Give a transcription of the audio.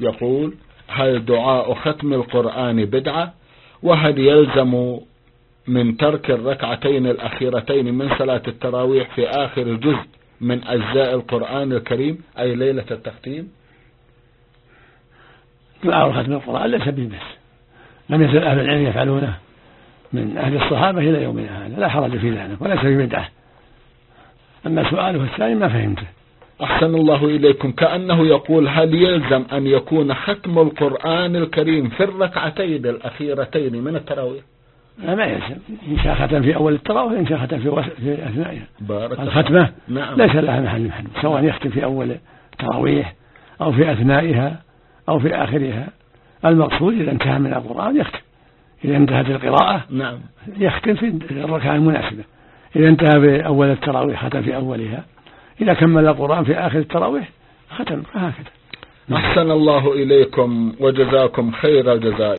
يقول: هل دعاء ختم القرآن بدعة؟ وهل يلزم من ترك الركعتين الأخيرتين من صلاة التراويح في آخر جزء من أجزاء القرآن الكريم أي ليلة التختيم؟ دعاء ختم القرآن ليس ببس، لم يزل أهل العلم يفعلونه من أهل الصحابة إلى يومنا هذا، لا حرج في ذلك وليس ببدعة. أما سؤاله الثاني ما فهمته. أحسن الله إليكم، كأنه يقول: هل يلزم أن يكون ختم القرآن الكريم في الركعتين الأخيرتين من التراويح؟ لا، ما يلزم، إن شاء ختم في أول التراويح إن شاء ختم في أثنائها. الختمة ليس لها محل محل، سواء يختم في أول التراويح أو في أثنائها أو في آخرها. المقصود إذا انتهى من القرآن يختم، إذا انتهت القراءة يختم في الركعة المناسبة، إذا انتهى بأول التراويح ختم في أولها، إذا كمل القرآن في آخر التراويح ختم، هكذا. أحسن الله إليكم وجزاكم خير الجزاء.